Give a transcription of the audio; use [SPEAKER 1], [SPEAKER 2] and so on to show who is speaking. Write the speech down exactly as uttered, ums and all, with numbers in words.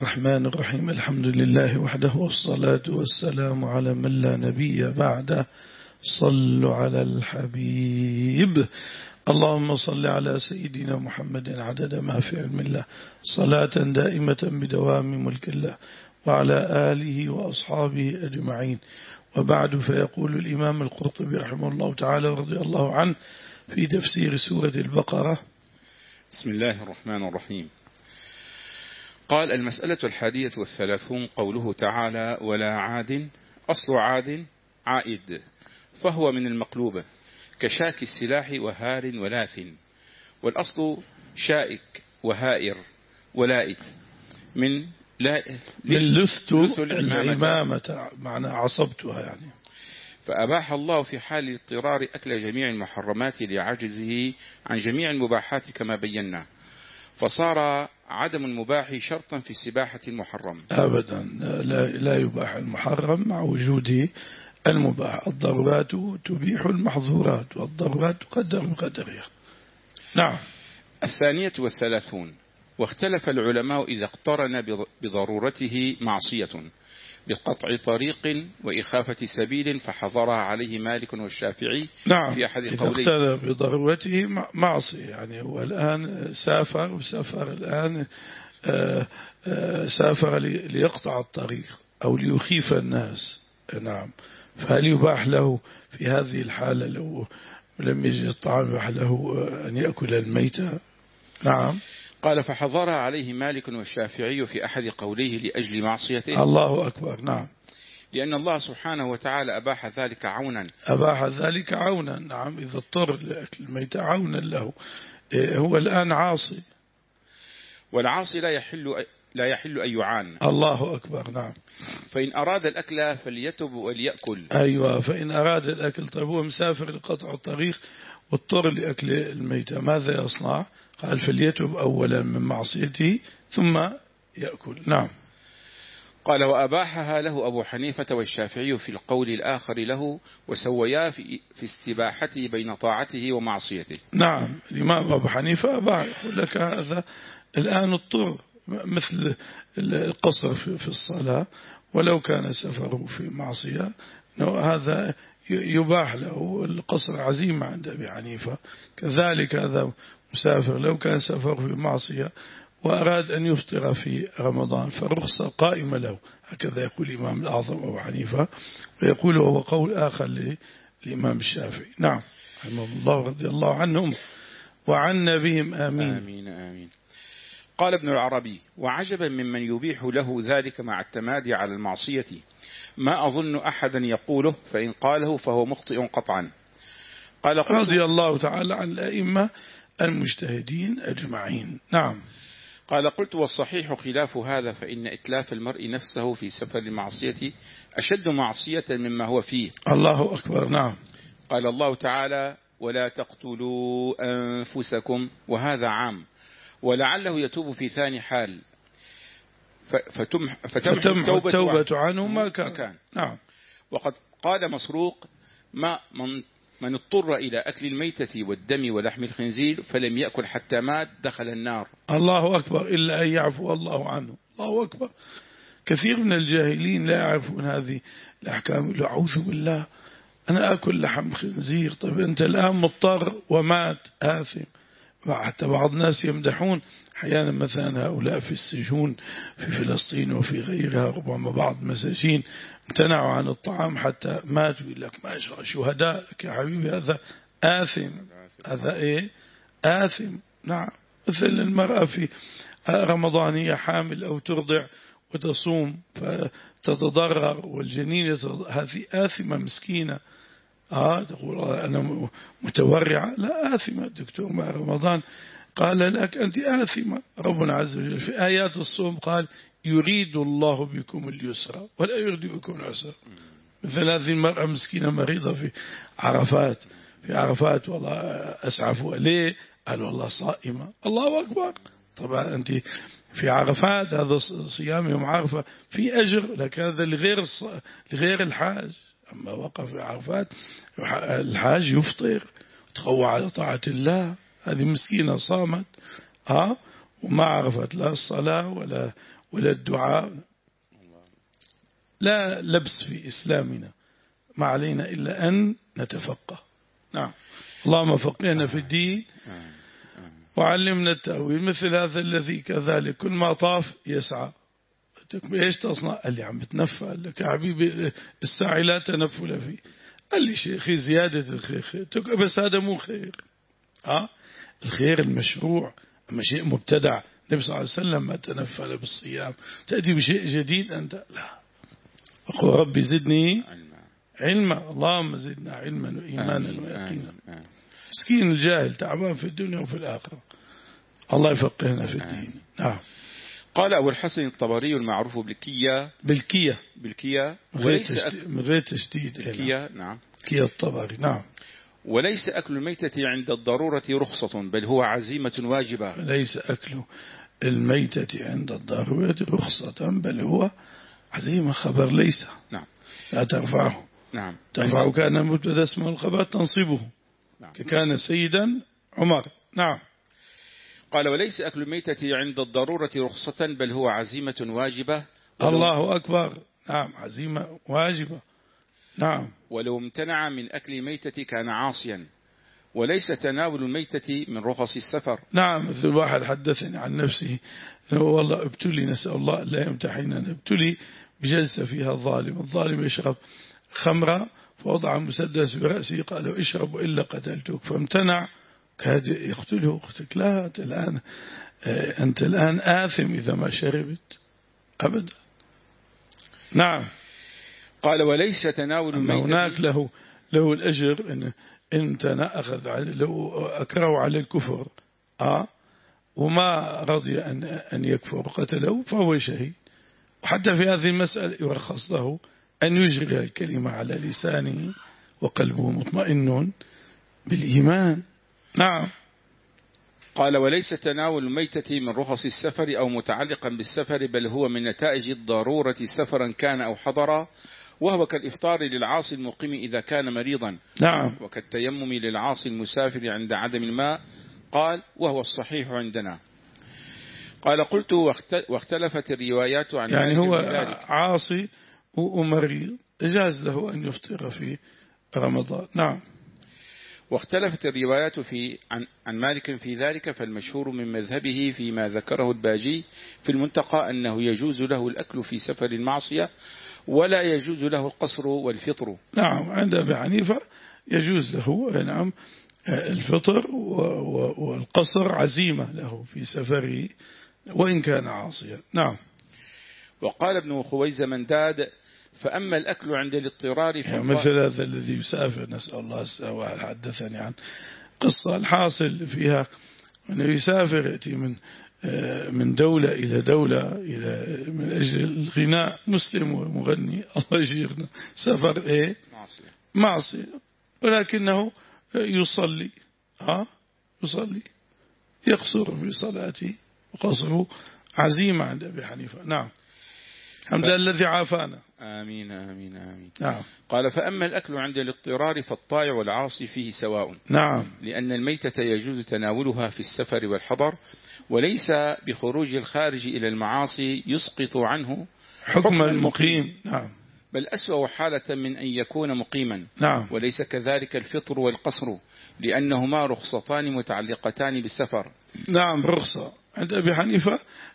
[SPEAKER 1] الرحمن الرحيم. الحمد لله وحده والصلاة والسلام على من لا نبي بعده. صلوا على الحبيب. اللهم صل على سيدنا محمد عدد ما في علم الله صلاة دائمة بدوام ملك الله وعلى آله وأصحابه أجمعين. وبعد، فيقول الإمام القرطبي رحمه الله تعالى رضي الله عنه في تفسير سورة البقرة:
[SPEAKER 2] بسم الله الرحمن الرحيم. قال: المسألة الحادية والثلاثون قوله تعالى: ولا عاد. أصل عاد عائد، فهو من المقلوبة كشاك السلاح وهار ولاث، والأصل شائك وهائر ولائت من لا
[SPEAKER 1] من لثت العمامة، معنى عصبتها يعني.
[SPEAKER 2] فأباح الله في حال الاضطرار أكل جميع المحرمات لعجزه عن جميع المباحات كما بينا، فصار عدم المباح شرطا في السباحة المحرم.
[SPEAKER 1] أبدا لا, لا يباح المحرم مع وجود المباح. الضرورات تبيح المحظورات والضرورات تقدر بقدرها. نعم.
[SPEAKER 2] الثانية والثلاثون. واختلف العلماء إذا اقترن بضرورته معصية بقطع طريق وإخافة سبيل فحظرها عليه مالك والشافعي.
[SPEAKER 1] نعم.
[SPEAKER 2] في أحد
[SPEAKER 1] إذا
[SPEAKER 2] قوليه
[SPEAKER 1] اقترن بضرورته معصية، يعني هو الآن سافر وسافر الآن آآ آآ سافر ليقطع الطريق أو ليخيف الناس. نعم. فهل يباح له في هذه الحالة لو لم يجد الطعام يباح له أن يأكل الميتة؟ نعم.
[SPEAKER 2] قال: فحظرها عليه مالك والشافعي في أحد قوليه لأجل معصيته.
[SPEAKER 1] الله أكبر. نعم.
[SPEAKER 2] لأن الله سبحانه وتعالى أباح ذلك عونا
[SPEAKER 1] أباح ذلك عونا. نعم. إذا اضطر لأكل الميتة عونا له. هو الآن عاصي،
[SPEAKER 2] والعاصي لا يحل لا يحل أن يعان.
[SPEAKER 1] الله أكبر. نعم.
[SPEAKER 2] فإن أراد الأكل فليتب وليأكل.
[SPEAKER 1] أيوة. فإن أراد الأكل، طيب هو مسافر لقطع الطريق واضطر لأكل الميتة، ماذا يصنع؟ قال: فليتب أولا من معصيته ثم يأكل. نعم.
[SPEAKER 2] قال: وأباحها له أبو حنيفة والشافعي في القول الآخر له، وسويا في, في استباحته بين طاعته ومعصيته.
[SPEAKER 1] نعم. الإمام أبو حنيفة أباح، يقول لك هذا الآن اضطر، مثل القصر في الصلاة، ولو كان سفره في معصية هذا يباح له القصر عزيمة عند أبي حنيفة. كذلك هذا مسافر لو كان سفره في معصية وأراد أن يفطر في رمضان فالرخصة قائمة له. هكذا يقول الإمام الأعظم أبو حنيفة، ويقول هو قول آخر للإمام الشافعي. نعم. رحمه الله رضي الله عنهم وعنا بهم آمين.
[SPEAKER 2] آمين آمين. قال ابن العربي: وعجبا ممن يبيح له ذلك مع التمادي على المعصية، ما أظن أحدا يقوله، فإن قاله فهو مخطئ قطعا. قال:
[SPEAKER 1] رضي الله تعالى عن الأئمة المجتهدين أجمعين. نعم.
[SPEAKER 2] قال: قلت: والصحيح خلاف هذا، فإن إتلاف المرء نفسه في سفر المعصية أشد معصية مما هو فيه.
[SPEAKER 1] الله أكبر. نعم.
[SPEAKER 2] قال الله تعالى: ولا تقتلوا أنفسكم، وهذا عام، ولعله يتوب في ثاني حال فتمح فتمح التوبة,
[SPEAKER 1] التوبة عنه ما كان.
[SPEAKER 2] كان.
[SPEAKER 1] نعم.
[SPEAKER 2] وقد قال مسروق: ما من, من اضطر إلى أكل الميتة والدم ولحم الخنزير فلم يأكل حتى مات دخل النار.
[SPEAKER 1] الله أكبر. إلا أن يعفو الله عنه. الله أكبر. كثير من الجاهلين لا يعرفون هذه الأحكام. أعوذ بالله، أنا أكل لحم خنزير. طيب أنت الآن مضطر ومات آثم. حتى بعض الناس يمدحون أحيانا مثلا هؤلاء في السجون في فلسطين وفي غيرها، ربما بعض المساجين امتنعوا عن الطعام حتى ماتوا، يقول لك ما شاء شهداء لك يا حبيبي، هذا آثم. هذا إيه؟ آثم. نعم. مثل المرأة في رمضان هي حامل أو ترضع وتصوم فتتضرر والجنين، هذه آثمة مسكينة. آه تقول أنا متورعة؟ لا، آثمة. الدكتور مع رمضان قال لك أنت آثمة. ربنا عز وجل في آيات الصوم قال: يريد الله بكم اليسر ولا يريد بكم العسر. مثل هذه المرأة مسكينة مريضة في عرفات في عرفات والله أسعفوا ليه؟ قال والله صائمة. الله أكبر. طبعا أنت في عرفات، هذا صيام يوم عرفة في أجر، لكن هذا لغير لغير الحاج. أما وقف في عرفات الحاج يفطر تخوى على طاعة الله. هذه مسكينة صامت ها وما عرفت لا الصلاة ولا ولا الدعاء. لا لبس في إسلامنا، ما علينا إلا أن نتفقه. نعم. اللهم فقهنا في الدين وعلمنا التأويل. مثل هذا الذي كذلك كل ما طاف يسعى، ايش تصنع؟ قال لي عم بتنفى. قال لك يا حبيبي السعي لا تنفل فيه. قال لي شيخي زيادة الخير خير، بس هذا مو خير. ها الخير المشروع، أما شيء مبتدع النبي صلى الله عليه وسلم ما تنفل بالصيام، تأتي بشيء جديد أنت لا. أقول ربي زدني علما، اللهم زدنا علما وإيمانا ويقينا. مسكين الجاهل تعبان في الدنيا وفي الآخرة، الله يفقهنا في الدين. نعم.
[SPEAKER 2] قال أبو الحسن الطبري المعروف بالكية
[SPEAKER 1] بالكية
[SPEAKER 2] بالكية
[SPEAKER 1] وليس من غير تشديد.
[SPEAKER 2] الكية نعم.
[SPEAKER 1] كية الطبري. نعم.
[SPEAKER 2] وليس أكل الميتة عند الضرورة رخصة بل هو عزيمة واجبة.
[SPEAKER 1] ليس أكل الميتة عند الضرورة رخصة بل هو عزيمة. خبر ليس.
[SPEAKER 2] نعم.
[SPEAKER 1] لا ترفعه.
[SPEAKER 2] نعم.
[SPEAKER 1] ترفعه كان مبتدا اسمه الخبر تنصبه. نعم. كان سيدا عمر. نعم.
[SPEAKER 2] قال وليس أكل الميتة عند الضرورة رخصة بل هو عزيمة واجبة.
[SPEAKER 1] الله أكبر. نعم عزيمة واجبة. نعم.
[SPEAKER 2] ولو امتنع من أكل الميتة كان عاصيا، وليس تناول الميتة من رخص السفر.
[SPEAKER 1] نعم. مثل واحد حدثني عن نفسه والله ابتلي، نسأل الله لا يمتحننا، ابتلي بجلسة فيها الظالم. الظالم يشرب خمرة فوضع مسدس برأسه قال اشرب إلا قتلتك، فامتنع كاد يقتله. قلت لا أنت الآن أنت الآن آثم إذا ما شربت أبدا. نعم.
[SPEAKER 2] قال وليس تناول الميتة
[SPEAKER 1] هناك له له الأجر إن أنت أخذ على لو أكره على الكفر آه وما رضي أن أن يكفر قتله فهو شهيد. وحتى في هذه المسألة يرخص له أن يجري الكلمة على لسانه وقلبه مطمئن بالإيمان. نعم.
[SPEAKER 2] قال وليس تناول الميتة من رخص السفر أو متعلقا بالسفر بل هو من نتائج الضرورة سفرا كان أو حضرا، وهو كالإفطار للعاصي المقيم إذا كان مريضا.
[SPEAKER 1] نعم.
[SPEAKER 2] وكالتيمم للعاصي المسافر عند عدم الماء. قال وهو الصحيح عندنا. قال قلت واختلفت الروايات عن
[SPEAKER 1] يعني هو عاصي ومريض جاز له أن يفطر في رمضان. نعم.
[SPEAKER 2] واختلفت الروايات في عن, عن مالك في ذلك، فالمشهور من مذهبه فيما ذكره الباجي في المنتقى أنه يجوز له الأكل في سفر المعصية ولا يجوز له القصر والفطر.
[SPEAKER 1] نعم. عند أبي حنيفة يجوز له نعم الفطر والقصر عزيمة له في سفره وإن كان عاصيا. نعم.
[SPEAKER 2] وقال ابن خويزمنداد فأما الأكل عند الاضطرار
[SPEAKER 1] يعني مثل هذا الذي يسافر نسأل الله السلامة. حدثني عن قصة الحاصل فيها أنه يسافر يأتي من من دولة إلى دولة إلى من أجل الغناء، مسلم ومغني الله يجيرنا، سفر إيه معصية معصية ولكنه يصلي ها يصلي يقصر في صلاته وقصره عزيمة عند أبي حنيفة. نعم. الحمد لله الذي عافانا.
[SPEAKER 2] آمين آمين آمين.
[SPEAKER 1] نعم.
[SPEAKER 2] قال فأما الأكل عند الاضطرار فالطائع والعاصي فيه سواء.
[SPEAKER 1] نعم.
[SPEAKER 2] لأن الميتة يجوز تناولها في السفر والحضر، وليس بخروج الخارج إلى المعاصي يسقط عنه
[SPEAKER 1] حكم المقيم. نعم.
[SPEAKER 2] بل أسوأ حالة من أن يكون مقيما.
[SPEAKER 1] نعم.
[SPEAKER 2] وليس كذلك الفطر والقصر لأنهما رخصتان متعلقتان بالسفر.
[SPEAKER 1] نعم. رخصة عند أبي حنيفة